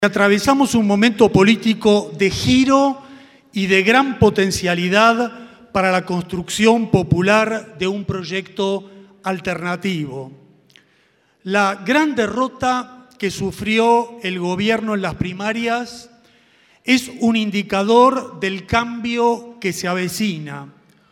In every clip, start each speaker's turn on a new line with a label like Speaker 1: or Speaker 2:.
Speaker 1: Atravesamos un momento político de giro y de gran potencialidad para la construcción popular de un proyecto alternativo. La gran derrota que sufrió el gobierno en las primarias es un indicador del cambio que se avecina.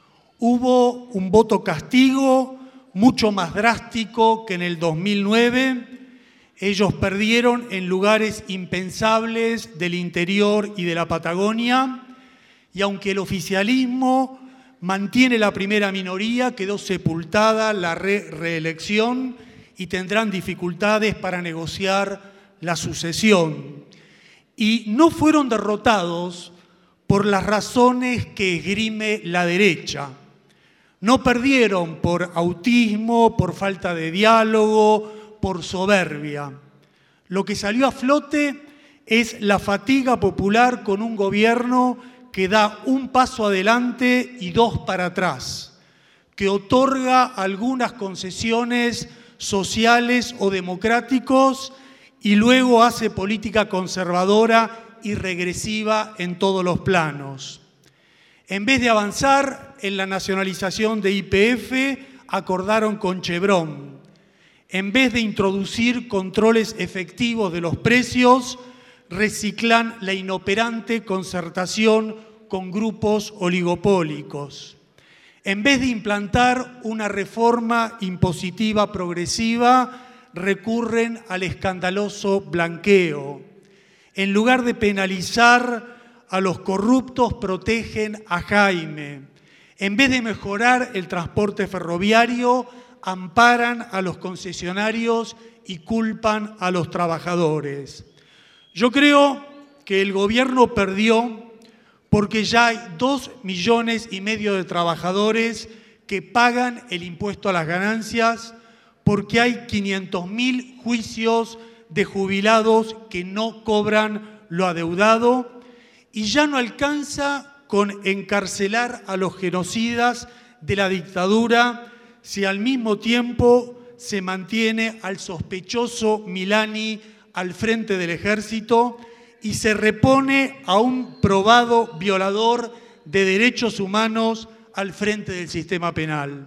Speaker 1: Hubo un voto castigo mucho más drástico que en el 2009. Ellos perdieron en lugares impensables del interior y de la Patagonia, y aunque el oficialismo mantiene la primera minoría, quedó sepultada la reelección y tendrán dificultades para negociar la sucesión. Y no fueron derrotados por las razones que esgrime la derecha. No perdieron por autismo, por falta de diálogo, por soberbia. Lo que salió a flote es la fatiga popular con un gobierno que da un paso adelante y dos para atrás, que otorga algunas concesiones sociales o democráticos y luego hace política conservadora y regresiva en todos los planos. En vez de avanzar en la nacionalización de YPF, acordaron con Chevron. En vez de introducir controles efectivos de los precios, reciclan la inoperante concertación con grupos oligopólicos. En vez de implantar una reforma impositiva progresiva, recurren al escandaloso blanqueo. En lugar de penalizar a los corruptos, protegen a Jaime. En vez de mejorar el transporte ferroviario, amparan a los concesionarios y culpan a los trabajadores. Yo creo que el gobierno perdió porque ya hay 2,5 millones de trabajadores que pagan el impuesto a las ganancias, porque hay 500.000 juicios de jubilados que no cobran lo adeudado, y ya no alcanza con encarcelar a los genocidas de la dictadura si al mismo tiempo se mantiene al sospechoso Milani al frente del ejército y se repone a un probado violador de derechos humanos al frente del sistema penal.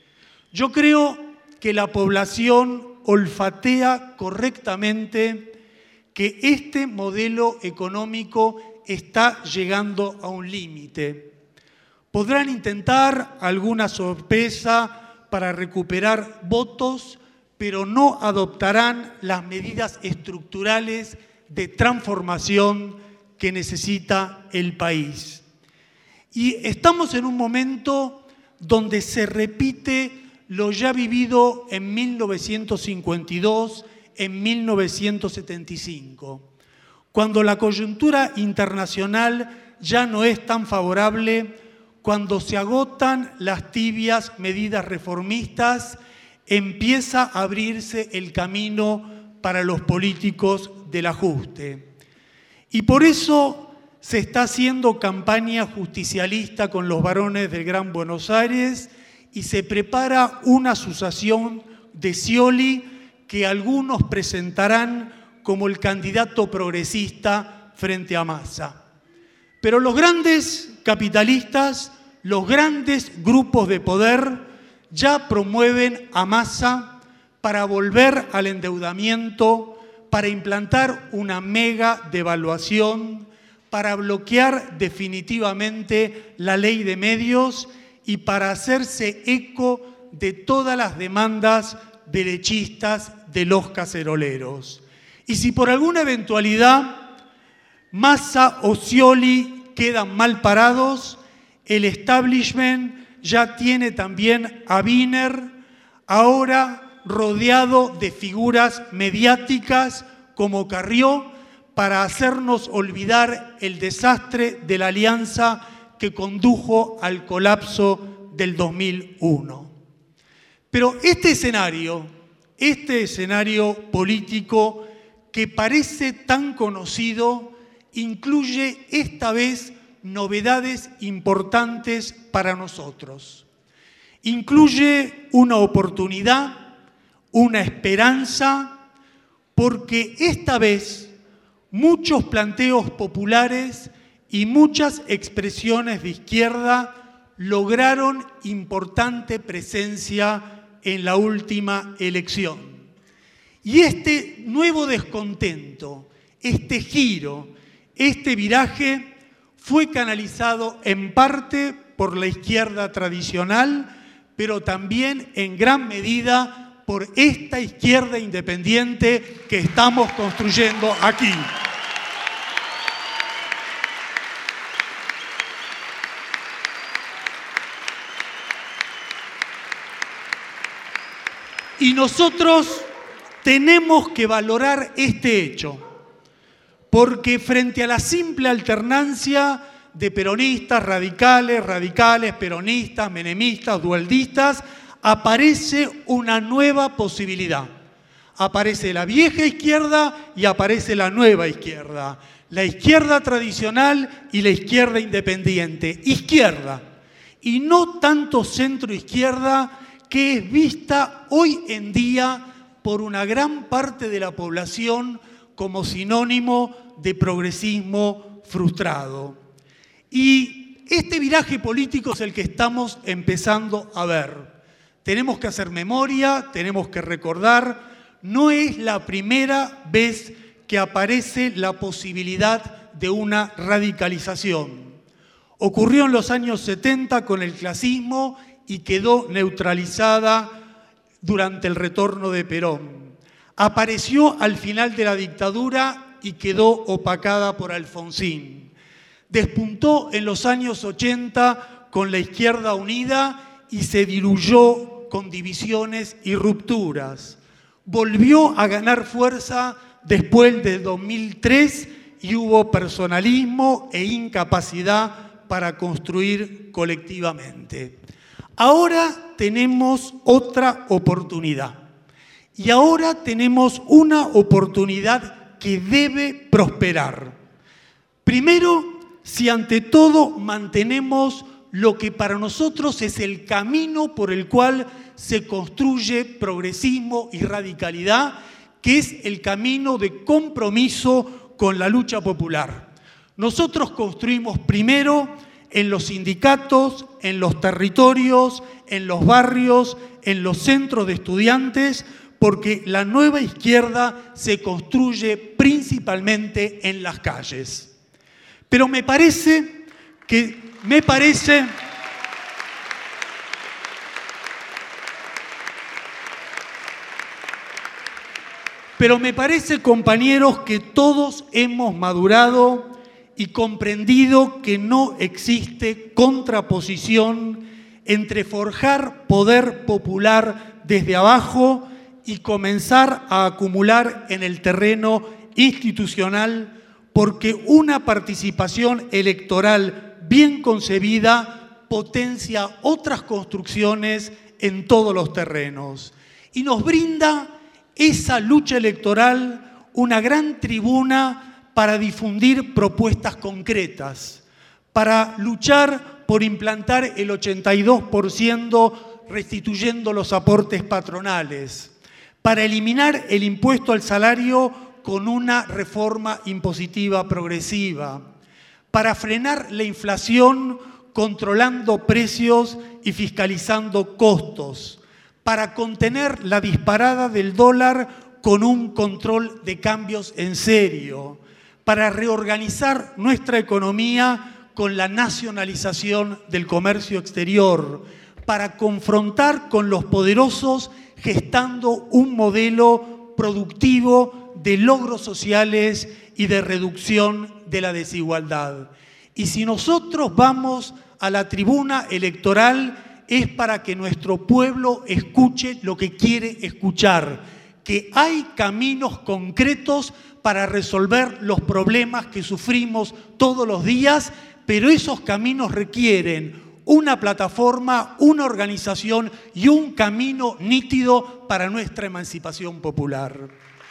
Speaker 1: Yo creo que la población olfatea correctamente que este modelo económico está llegando a un límite. Podrán intentar alguna sorpresa para recuperar votos, pero no adoptarán las medidas estructurales de transformación que necesita el país. Y estamos en un momento donde se repite lo ya vivido en 1952, en 1975, cuando la coyuntura internacional ya no es tan favorable, cuando se agotan las tibias medidas reformistas, empieza a abrirse el camino para los políticos del ajuste. Y por eso se está haciendo campaña justicialista con los varones del Gran Buenos Aires y se prepara una sucesión de Scioli que algunos presentarán como el candidato progresista frente a Massa. Pero los grandes capitalistas, los grandes grupos de poder ya promueven a Massa para volver al endeudamiento, para implantar una mega devaluación, para bloquear definitivamente la ley de medios y para hacerse eco de todas las demandas derechistas de los caceroleros. Y si por alguna eventualidad Massa o Scioli quedan mal parados, el establishment ya tiene también a Wiener, ahora rodeado de figuras mediáticas como Carrió, para hacernos olvidar el desastre de la alianza que condujo al colapso del 2001. Pero este escenario político que parece tan conocido, incluye esta vez novedades importantes para nosotros. Incluye una oportunidad, una esperanza, porque esta vez muchos planteos populares y muchas expresiones de izquierda lograron importante presencia en la última elección. Y este nuevo descontento, este giro, este viraje fue canalizado en parte por la izquierda tradicional, pero también en gran medida por esta izquierda independiente que estamos construyendo aquí. Y nosotros tenemos que valorar este hecho, porque frente a la simple alternancia de peronistas, radicales, peronistas, menemistas, dualdistas, aparece una nueva posibilidad. Aparece la vieja izquierda y aparece la nueva izquierda. La izquierda tradicional y la izquierda independiente. Izquierda, y no tanto centro-izquierda, que es vista hoy en día por una gran parte de la población como sinónimo de progresismo frustrado. Y este viraje político es el que estamos empezando a ver. Tenemos que hacer memoria, tenemos que recordar, no es la primera vez que aparece la posibilidad de una radicalización. Ocurrió en los años 70 con el clasismo y quedó neutralizada durante el retorno de Perón. Apareció al final de la dictadura y quedó opacada por Alfonsín. Despuntó en los años 80 con la Izquierda Unida y se diluyó con divisiones y rupturas. Volvió a ganar fuerza después del 2003 y hubo personalismo e incapacidad para construir colectivamente. Ahora tenemos otra oportunidad y ahora tenemos una oportunidad que debe prosperar. Primero, si ante todo mantenemos lo que para nosotros es el camino por el cual se construye progresismo y radicalidad, que es el camino de compromiso con la lucha popular. Nosotros construimos primero en los sindicatos, en los territorios, en los barrios, en los centros de estudiantes, porque la nueva izquierda se construye principalmente en las calles. Pero me parece, compañeros, que todos hemos madurado y comprendido que no existe contraposición entre forjar poder popular desde abajo y comenzar a acumular en el terreno institucional, porque una participación electoral bien concebida potencia otras construcciones en todos los terrenos. Y nos brinda esa lucha electoral una gran tribuna para difundir propuestas concretas, para luchar por implantar el 82% restituyendo los aportes patronales, para eliminar el impuesto al salario con una reforma impositiva progresiva, para frenar la inflación controlando precios y fiscalizando costos, para contener la disparada del dólar con un control de cambios en serio, para reorganizar nuestra economía con la nacionalización del comercio exterior, para confrontar con los poderosos gestando un modelo productivo de logros sociales y de reducción de la desigualdad. Y si nosotros vamos a la tribuna electoral es para que nuestro pueblo escuche lo que quiere escuchar, que hay caminos concretos para resolver los problemas que sufrimos todos los días, pero esos caminos requieren una plataforma, una organización y un camino nítido para nuestra emancipación popular.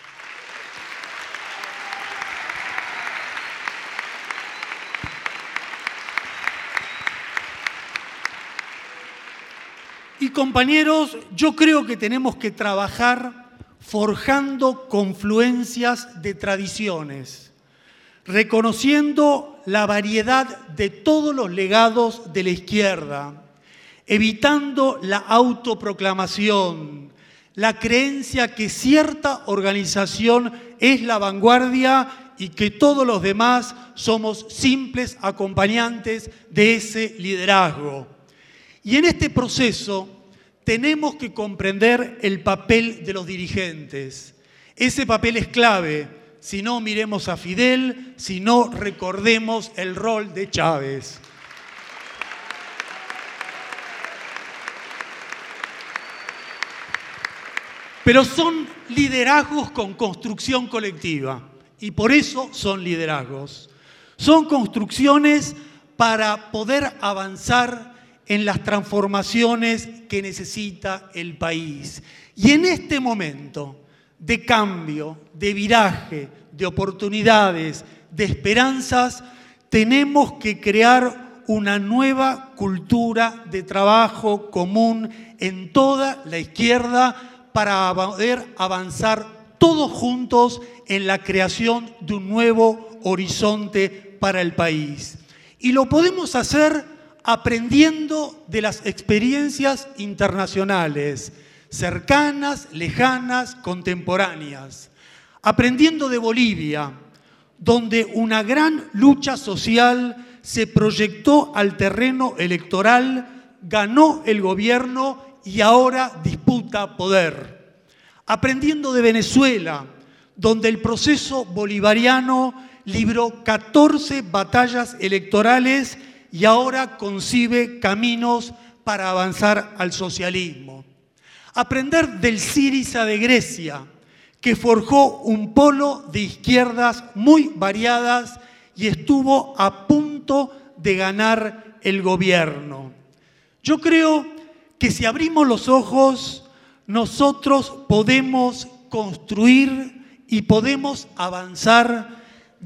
Speaker 1: Y compañeros, yo creo que tenemos que trabajar forjando confluencias de tradiciones. reconociendo la variedad de todos los legados de la izquierda, evitando la autoproclamación, la creencia que cierta organización es la vanguardia y que todos los demás somos simples acompañantes de ese liderazgo. Y en este proceso tenemos que comprender el papel de los dirigentes. Ese papel es clave, si no miremos a Fidel, si no recordemos el rol de Chávez. Pero son liderazgos con construcción colectiva y por eso son liderazgos. Son construcciones para poder avanzar en las transformaciones que necesita el país. Y en este momento de cambio, de viraje, de oportunidades, de esperanzas, tenemos que crear una nueva cultura de trabajo común en toda la izquierda para poder avanzar todos juntos en la creación de un nuevo horizonte para el país. Y lo podemos hacer aprendiendo de las experiencias internacionales, cercanas, lejanas, contemporáneas. Aprendiendo de Bolivia, donde una gran lucha social se proyectó al terreno electoral, ganó el gobierno y ahora disputa poder. Aprendiendo de Venezuela, donde el proceso bolivariano libró 14 batallas electorales y ahora concibe caminos para avanzar al socialismo. Aprender del Syriza de Grecia, que forjó un polo de izquierdas muy variadas y estuvo a punto de ganar el gobierno. Yo creo que si abrimos los ojos, nosotros podemos construir y podemos avanzar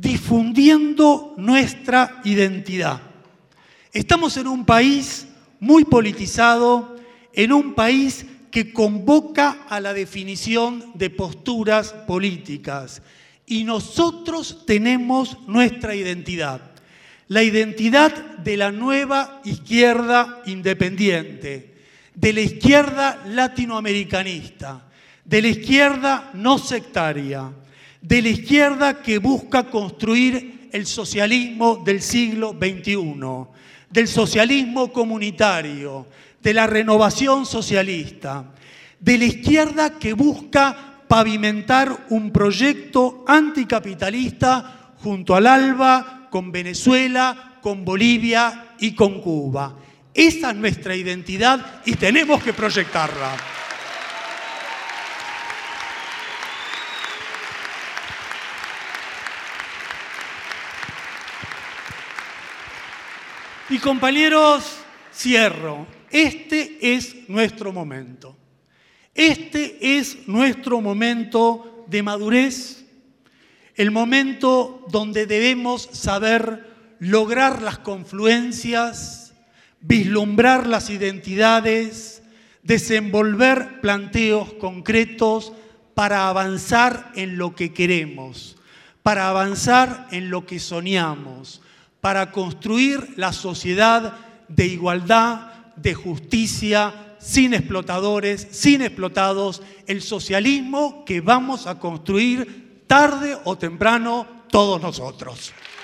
Speaker 1: difundiendo nuestra identidad. Estamos en un país muy politizado, en un país que convoca a la definición de posturas políticas. Y nosotros tenemos nuestra identidad, la identidad de la nueva izquierda independiente, de la izquierda latinoamericanista, de la izquierda no sectaria, de la izquierda que busca construir el socialismo del siglo XXI, del socialismo comunitario, de la renovación socialista, de la izquierda que busca pavimentar un proyecto anticapitalista junto al ALBA, con Venezuela, con Bolivia y con Cuba. Esa es nuestra identidad y tenemos que proyectarla. Y compañeros, cierro. Este es nuestro momento. Este es nuestro momento de madurez, el momento donde debemos saber lograr las confluencias, vislumbrar las identidades, desenvolver planteos concretos para avanzar en lo que queremos, para avanzar en lo que soñamos, para construir la sociedad de igualdad, de justicia, sin explotadores, sin explotados, el socialismo que vamos a construir tarde o temprano todos nosotros.